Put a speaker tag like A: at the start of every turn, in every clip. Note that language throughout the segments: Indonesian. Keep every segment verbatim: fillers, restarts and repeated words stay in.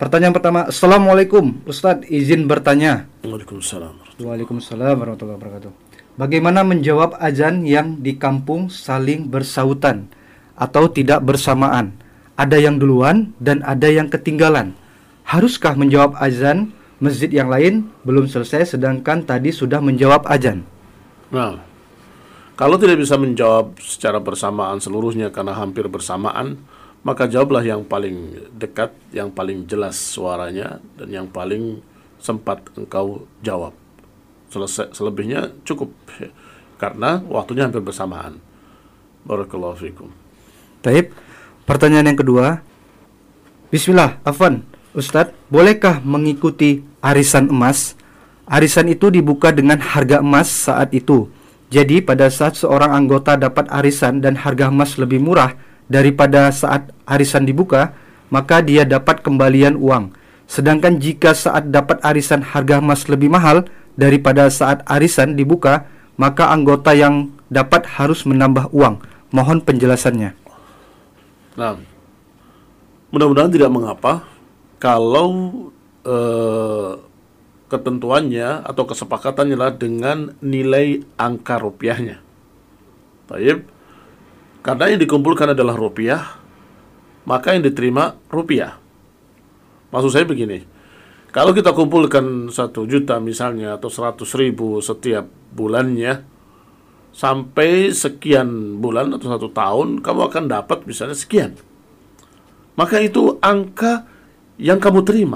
A: Pertanyaan pertama, Assalamualaikum Ustadz, izin bertanya.
B: Waalaikumsalam.
A: Waalaikumsalam warahmatullahi wabarakatuh. Bagaimana menjawab azan yang di kampung saling bersautan atau tidak bersamaan? Ada yang duluan dan ada yang ketinggalan. Haruskah menjawab azan masjid yang lain belum selesai sedangkan tadi sudah menjawab azan?
B: Nah, kalau tidak bisa menjawab secara bersamaan seluruhnya karena hampir bersamaan, maka jawablah yang paling dekat, yang paling jelas suaranya, dan yang paling sempat engkau jawab. Selesai, selebihnya cukup, karena waktunya hampir bersamaan. Barakallahu fikum.
A: Taib. Pertanyaan yang kedua. Bismillah, Afwan. Ustadz, bolehkah mengikuti arisan emas? Arisan itu dibuka dengan harga emas saat itu. Jadi pada saat seorang anggota dapat arisan dan harga emas lebih murah daripada saat arisan dibuka, maka dia dapat kembalian uang. Sedangkan jika saat dapat arisan harga emas lebih mahal daripada saat arisan dibuka, maka anggota yang dapat harus menambah uang. Mohon penjelasannya.
B: Nah, mudah-mudahan tidak mengapa kalau eh, ketentuannya atau kesepakatannya adalah dengan nilai angka rupiahnya. Baik, karena yang dikumpulkan adalah rupiah, maka yang diterima rupiah. Maksud saya begini, kalau kita kumpulkan satu juta misalnya atau seratus ribu setiap bulannya, sampai sekian bulan atau satu tahun, kamu akan dapat misalnya sekian. Maka itu angka yang kamu terima.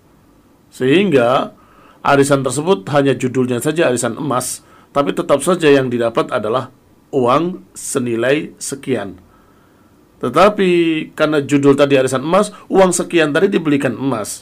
B: Sehingga arisan tersebut hanya judulnya saja arisan emas, tapi tetap saja yang didapat adalah uang senilai sekian. Tetapi karena judul tadi arisan emas, uang sekian tadi dibelikan emas.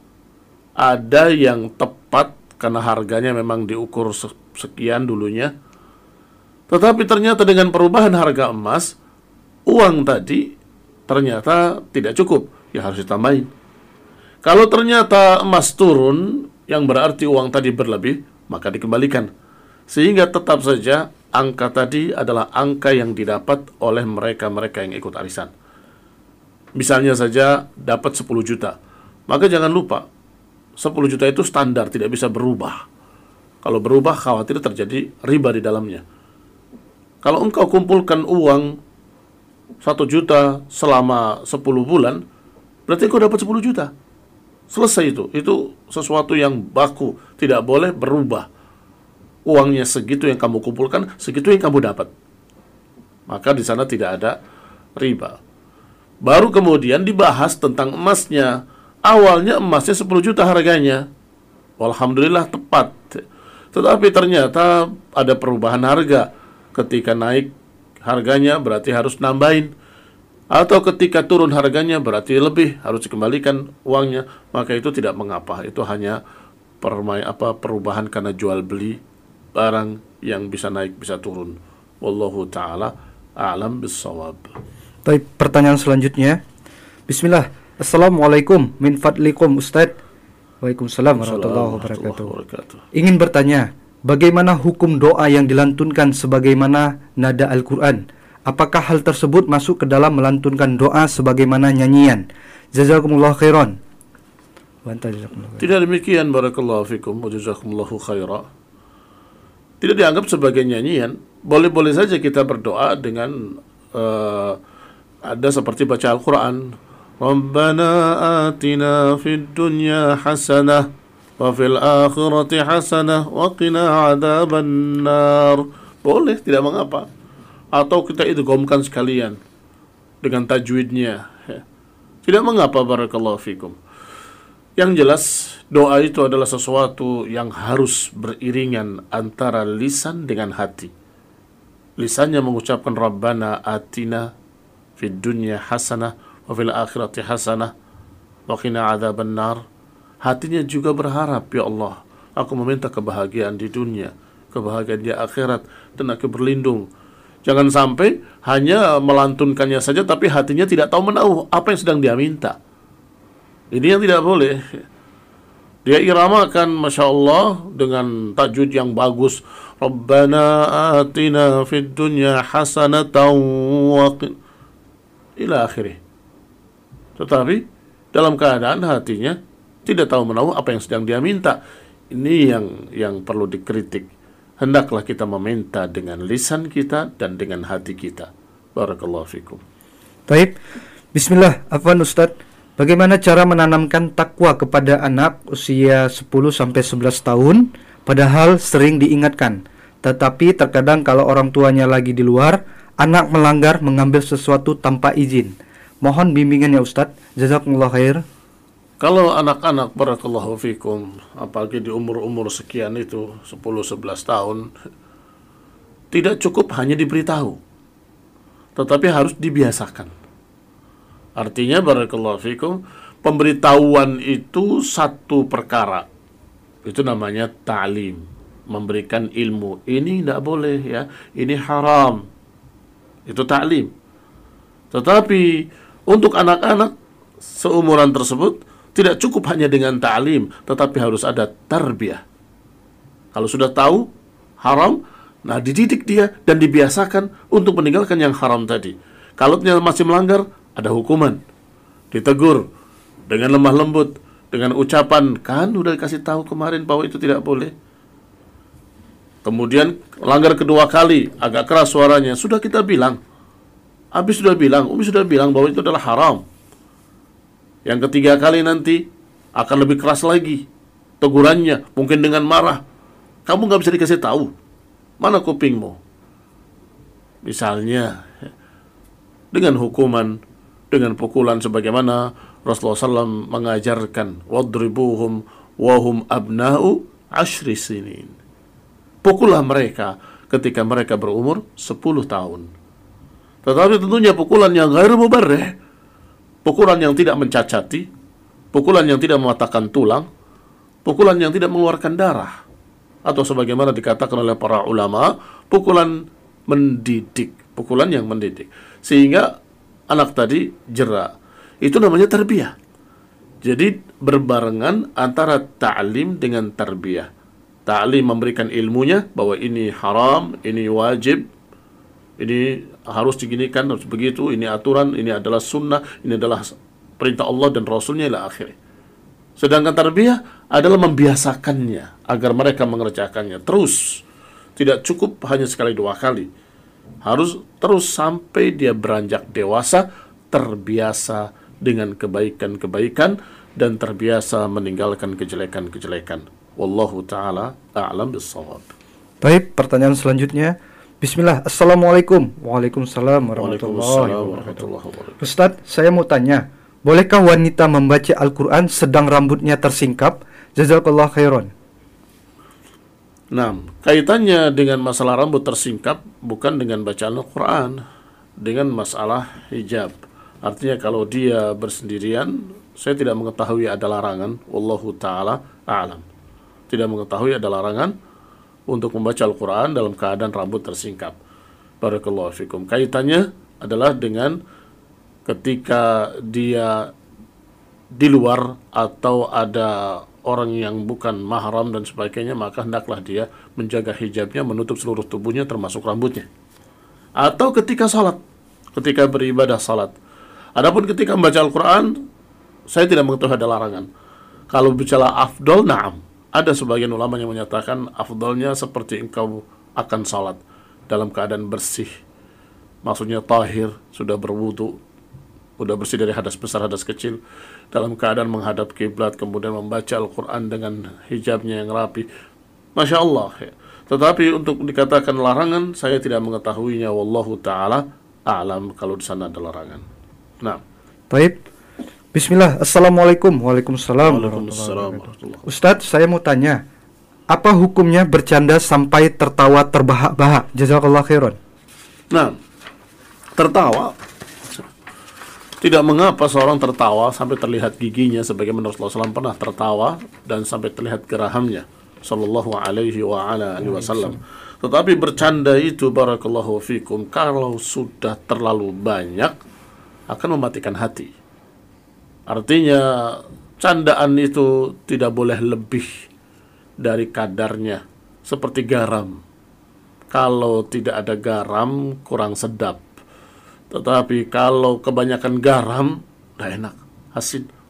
B: Ada yang tepat karena harganya memang diukur sekian dulunya. Tetapi ternyata dengan perubahan harga emas, uang tadi ternyata tidak cukup, ya harus ditambahin. Kalau ternyata emas turun, yang berarti uang tadi berlebih, maka dikembalikan. Sehingga tetap saja angka tadi adalah angka yang didapat oleh mereka-mereka yang ikut arisan. Misalnya saja dapat sepuluh juta, maka jangan lupa sepuluh juta itu standar, tidak bisa berubah. Kalau berubah khawatir terjadi riba di dalamnya. Kalau engkau kumpulkan uang satu juta selama sepuluh bulan, berarti engkau dapat sepuluh juta. Selesai itu. Itu sesuatu yang baku, tidak boleh berubah. Uangnya segitu yang kamu kumpulkan, segitu yang kamu dapat. Maka di sana tidak ada riba. Baru kemudian dibahas tentang emasnya. Awalnya emasnya sepuluh juta harganya. Alhamdulillah tepat. Tetapi ternyata ada perubahan harga. Ketika naik harganya berarti harus nambahin. Atau ketika turun harganya berarti lebih, harus dikembalikan uangnya. Maka itu tidak mengapa. Itu hanya permai, apa, perubahan karena jual beli barang yang bisa naik bisa turun. Wallahu ta'ala a'lam bissawab.
A: Baik, pertanyaan selanjutnya. Bismillah. Assalamualaikum min fadlikum Ustadz. Waalaikumsalam warahmatullahi wabarakatuh. Ingin bertanya, bagaimana hukum doa yang dilantunkan sebagaimana nada Al-Quran? Apakah hal tersebut masuk ke dalam melantunkan doa sebagaimana nyanyian? Jazakumullah khairan.
B: Tidak demikian, barakallahu fikum wa jazakumullahu khairan. Tidak dianggap sebagai nyanyian. Boleh-boleh saja kita berdoa dengan uh, ada seperti baca Al-Quran. Rabbana atina fid dunya hasanah wa fil akhirati hasanah wa qina adzaban nar. Boleh, tidak mengapa. Atau kita idghamkan sekalian dengan tajwidnya. Tidak mengapa, barakallahu fikum. Yang jelas, doa itu adalah sesuatu yang harus beriringan antara lisan dengan hati. Lisannya mengucapkan Rabbana atina fid dunya hasanah wa fil akhirati hasanah wa qina adzaban nar. Hatinya juga berharap, ya Allah, aku meminta kebahagiaan di dunia, kebahagiaan di akhirat, dan aku berlindung. Jangan sampai hanya melantunkannya saja tapi hatinya tidak tahu menahu apa yang sedang dia minta. Ini yang tidak boleh. Dia iramakan, Masya Allah, dengan tajwid yang bagus. Rabbana atina fid dunya hasanatan wa qina ila akhirih. Tetapi dalam keadaan hatinya tidak tahu menahu apa yang sedang dia minta. Ini yang yang perlu dikritik. Hendaklah kita meminta dengan lisan kita dan dengan hati kita. Barakallahu fikum.
A: Baik. Bismillah, afwan Ustaz. Bagaimana cara menanamkan takwa kepada anak usia sepuluh sampai sebelas tahun padahal sering diingatkan, tetapi terkadang kalau orang tuanya lagi di luar, anak melanggar mengambil sesuatu tanpa izin. Mohon bimbingannya Ustaz. Jazakumullah khair.
B: Kalau anak-anak, barakallahu fikum, apalagi di umur-umur sekian itu, sepuluh sebelas tahun, tidak cukup hanya diberitahu, tetapi harus dibiasakan. Artinya, barakallahu fikum, pemberitahuan itu satu perkara. Itu namanya ta'lim, memberikan ilmu. Ini tidak boleh ya, ini haram. Itu ta'lim. Tetapi untuk anak-anak seumuran tersebut tidak cukup hanya dengan ta'lim, tetapi harus ada tarbiyah. Kalau sudah tahu haram, nah dididik dia dan dibiasakan untuk meninggalkan yang haram tadi. Kalau dia masih melanggar, ada hukuman, ditegur dengan lemah lembut, dengan ucapan, kan udah dikasih tahu kemarin bahwa itu tidak boleh. Kemudian langgar kedua kali, agak keras suaranya, sudah kita bilang, Abi sudah bilang, Umi sudah bilang bahwa itu adalah haram. Yang ketiga kali nanti akan lebih keras lagi tegurannya, mungkin dengan marah. Kamu nggak bisa dikasih tahu, mana kupingmu? Misalnya dengan hukuman, dengan pukulan sebagaimana Rasulullah shallallahu alaihi wasallam mengajarkan, wadribuhum wahum abna'u ashri sinin. Pukullah mereka ketika mereka berumur sepuluh tahun. Tetapi tentunya pukulan yang ghairu mubarrih, pukulan yang tidak mencacati, pukulan yang tidak mematahkan tulang, pukulan yang tidak mengeluarkan darah, atau sebagaimana dikatakan oleh para ulama, pukulan mendidik, pukulan yang mendidik, sehingga anak tadi jera. Itu namanya tarbiyah. Jadi berbarengan antara ta'lim dengan tarbiyah. Ta'lim memberikan ilmunya bahwa ini haram, ini wajib, ini harus diginikan, harus begitu, ini aturan, ini adalah sunnah, ini adalah perintah Allah dan Rasulnya ila akhirnya. Sedangkan tarbiyah adalah membiasakannya agar mereka mengerjakannya terus. Tidak cukup hanya sekali dua kali, harus terus sampai dia beranjak dewasa, terbiasa dengan kebaikan-kebaikan dan terbiasa meninggalkan kejelekan-kejelekan. Wallahu ta'ala a'lam bis-shawab.
A: Baik, pertanyaan selanjutnya. Bismillah, Assalamualaikum. Waalaikumsalam warahmatullahi wabarakatuh. Ustadz, saya mau tanya, bolehkah wanita membaca Al-Quran sedang rambutnya tersingkap? Jazakallah khairan.
B: Nah, kaitannya dengan masalah rambut tersingkap bukan dengan bacaan Al-Quran, dengan masalah hijab. Artinya kalau dia bersendirian, saya tidak mengetahui ada larangan. Wallahu ta'ala a'lam. Tidak mengetahui ada larangan untuk membaca Al-Quran dalam keadaan rambut tersingkap. Barakallahu fikum. Kaitannya adalah dengan ketika dia di luar atau ada orang yang bukan mahram dan sebagainya, maka hendaklah dia menjaga hijabnya, menutup seluruh tubuhnya termasuk rambutnya. Atau ketika salat, ketika beribadah salat. Adapun ketika membaca Al-Quran, saya tidak mengetahui ada larangan. Kalau bicara afdol, na'am. Ada sebagian ulama yang menyatakan afdolnya seperti engkau akan salat dalam keadaan bersih. Maksudnya tahir, sudah berwudu, sudah bersih dari hadas besar, hadas kecil, dalam keadaan menghadap kiblat, kemudian membaca Al-Quran dengan hijabnya yang rapi. Masya Allah ya. Tetapi untuk dikatakan larangan, saya tidak mengetahuinya. Wallahu ta'ala a'lam kalau di sana ada larangan. Nah,
A: baik. Bismillah, Assalamualaikum. Waalaikumsalam.
B: Waalaikumsalam.
A: Ustadz, saya mau tanya, apa hukumnya bercanda sampai tertawa terbahak-bahak? Jazakallah khairan.
B: Nah, tertawa, tidak mengapa seorang tertawa sampai terlihat giginya, sebagaimana Rasulullah shallallahu alaihi wasallam pernah tertawa dan sampai terlihat gerahamnya, sallallahu alaihi wa ala alihi wasallam. Tetapi bercanda itu, barakallahu fikum, kalau sudah terlalu banyak akan mematikan hati. Artinya candaan itu tidak boleh lebih dari kadarnya, seperti garam. Kalau tidak ada garam kurang sedap. Tetapi kalau kebanyakan garam, dah enak, asin,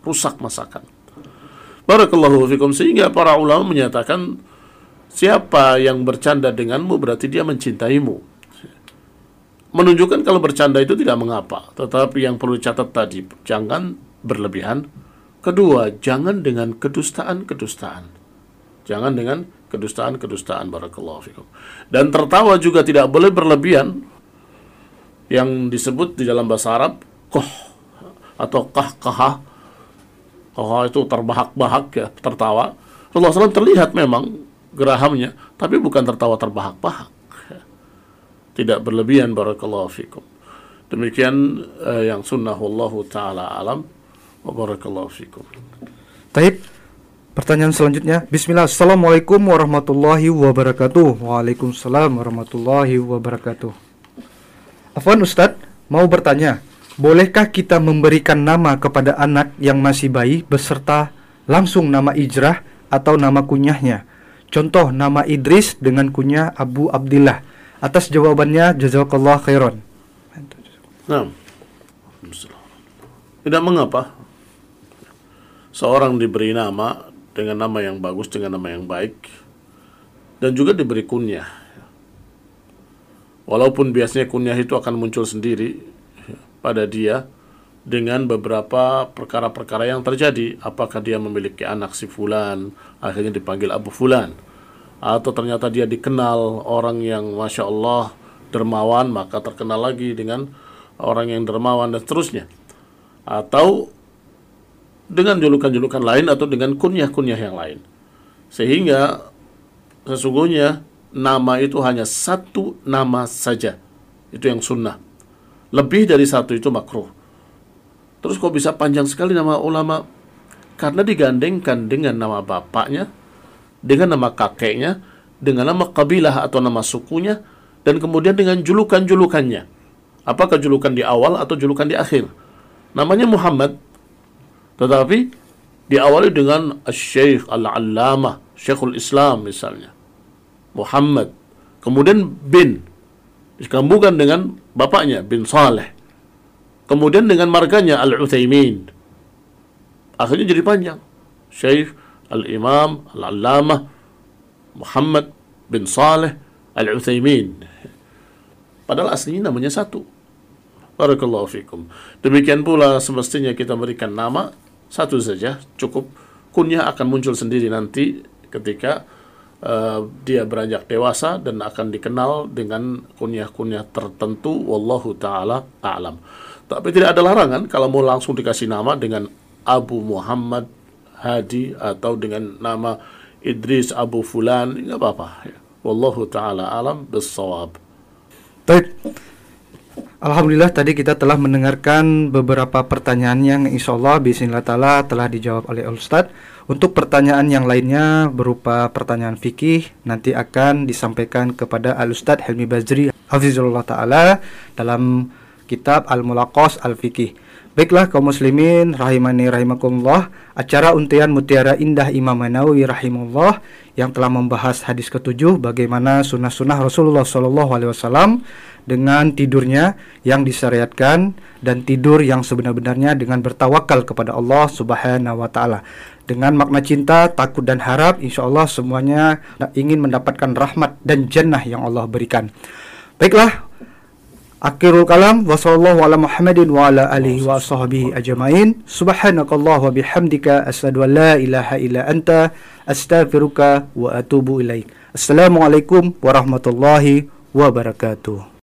B: rusak masakan. Barakallahu fikum. Sehingga para ulama menyatakan siapa yang bercanda denganmu berarti dia mencintaimu. Menunjukkan kalau bercanda itu tidak mengapa. Tetapi yang perlu dicatat tadi, jangan berlebihan. Kedua, jangan dengan kedustaan-kedustaan. Jangan dengan kedustaan-kedustaan. Barakallahu fikum. Dan tertawa juga tidak boleh berlebihan. Yang disebut di dalam bahasa Arab koh atau kah-kahah. Koh itu terbahak-bahak ya, tertawa. Rasulullah shallallahu alaihi wasallam terlihat memang gerahamnya, tapi bukan tertawa terbahak-bahak. Tidak berlebihan. Barakallahu fikum. Demikian eh, yang sunnah wallahu ta'ala alam. Wa barakallahu fikum.
A: Taib. Pertanyaan selanjutnya. Bismillah. Assalamualaikum warahmatullahi wabarakatuh. Waalaikumsalam warahmatullahi wabarakatuh. Afwan Ustadz, mau bertanya, bolehkah kita memberikan nama kepada anak yang masih bayi beserta langsung nama ijrah atau nama kunyahnya? Contoh nama Idris dengan kunyah Abu Abdillah. Atas jawabannya jazakallah khairan.
B: Nah, tidak mengapa seorang diberi nama dengan nama yang bagus, dengan nama yang baik, dan juga diberi kunyah. Walaupun biasanya kunyah itu akan muncul sendiri pada dia dengan beberapa perkara-perkara yang terjadi. Apakah dia memiliki anak si fulan, akhirnya dipanggil Abu Fulan, atau ternyata dia dikenal orang yang Masya Allah dermawan, maka terkenal lagi dengan orang yang dermawan, dan seterusnya. Atau dengan julukan-julukan lain, atau dengan kunyah-kunyah yang lain. Sehingga sesungguhnya nama itu hanya satu nama saja. Itu yang sunnah. Lebih dari satu itu makruh. Terus kok bisa panjang sekali nama ulama? Karena digandengkan dengan nama bapaknya, dengan nama kakeknya, dengan nama kabilah atau nama sukunya, dan kemudian dengan julukan-julukannya. Apakah julukan di awal atau julukan di akhir? Namanya Muhammad, tetapi diawali dengan Syekh Al-Allamah, Syekhul Islam misalnya, Muhammad. Kemudian bin, disambungkan dengan bapaknya, bin Saleh. Kemudian dengan marganya Al-Utsaimin. Akhirnya jadi panjang. Syekh Al-Imam Al-Allamah Muhammad bin Saleh Al-Utsaimin. Padahal aslinya namanya satu. Barakallahu fikum. Demikian pula semestinya kita berikan nama satu saja, cukup. Kunyah akan muncul sendiri nanti ketika uh, dia beranjak dewasa dan akan dikenal dengan kunyah-kunyah tertentu. Wallahu ta'ala a'lam. Tapi tidak ada larangan kalau mau langsung dikasih nama dengan Abu Muhammad Hadi atau dengan nama Idris Abu Fulan, nggak apa-apa. Wallahu ta'ala a'lam bis-shawab.
A: Baik. Alhamdulillah tadi kita telah mendengarkan beberapa pertanyaan yang insyaallah bismillah ta'ala telah dijawab oleh Ustadz. Untuk pertanyaan yang lainnya berupa pertanyaan fikih nanti akan disampaikan kepada Al-Ustadz Helmi Bazri hafizahullah ta'ala dalam kitab Al-Mulaqas Al-Fikih. Baiklah kaum muslimin rahimani rahimakumullah, acara untian Mutiara Indah Imam Nawawi rahimahullah yang telah membahas hadis ketujuh bagaimana sunnah-sunnah Rasulullah shallallahu alaihi wasallam dengan tidurnya yang disyariatkan dan tidur yang sebenar-benarnya dengan bertawakal kepada Allah Subhanahu wa taala. Dengan makna cinta, takut dan harap, insyaallah semuanya ingin mendapatkan rahmat dan jannah yang Allah berikan. Baiklah, akhirul kalam wa sallallahu ala Muhammadin wa ala alihi wa sahbihi ajmain. Subhanakallah wa bihamdika asyhadu an la ilaha illa anta astaghfiruka wa atubu ilaik. Assalamualaikum warahmatullahi wabarakatuh.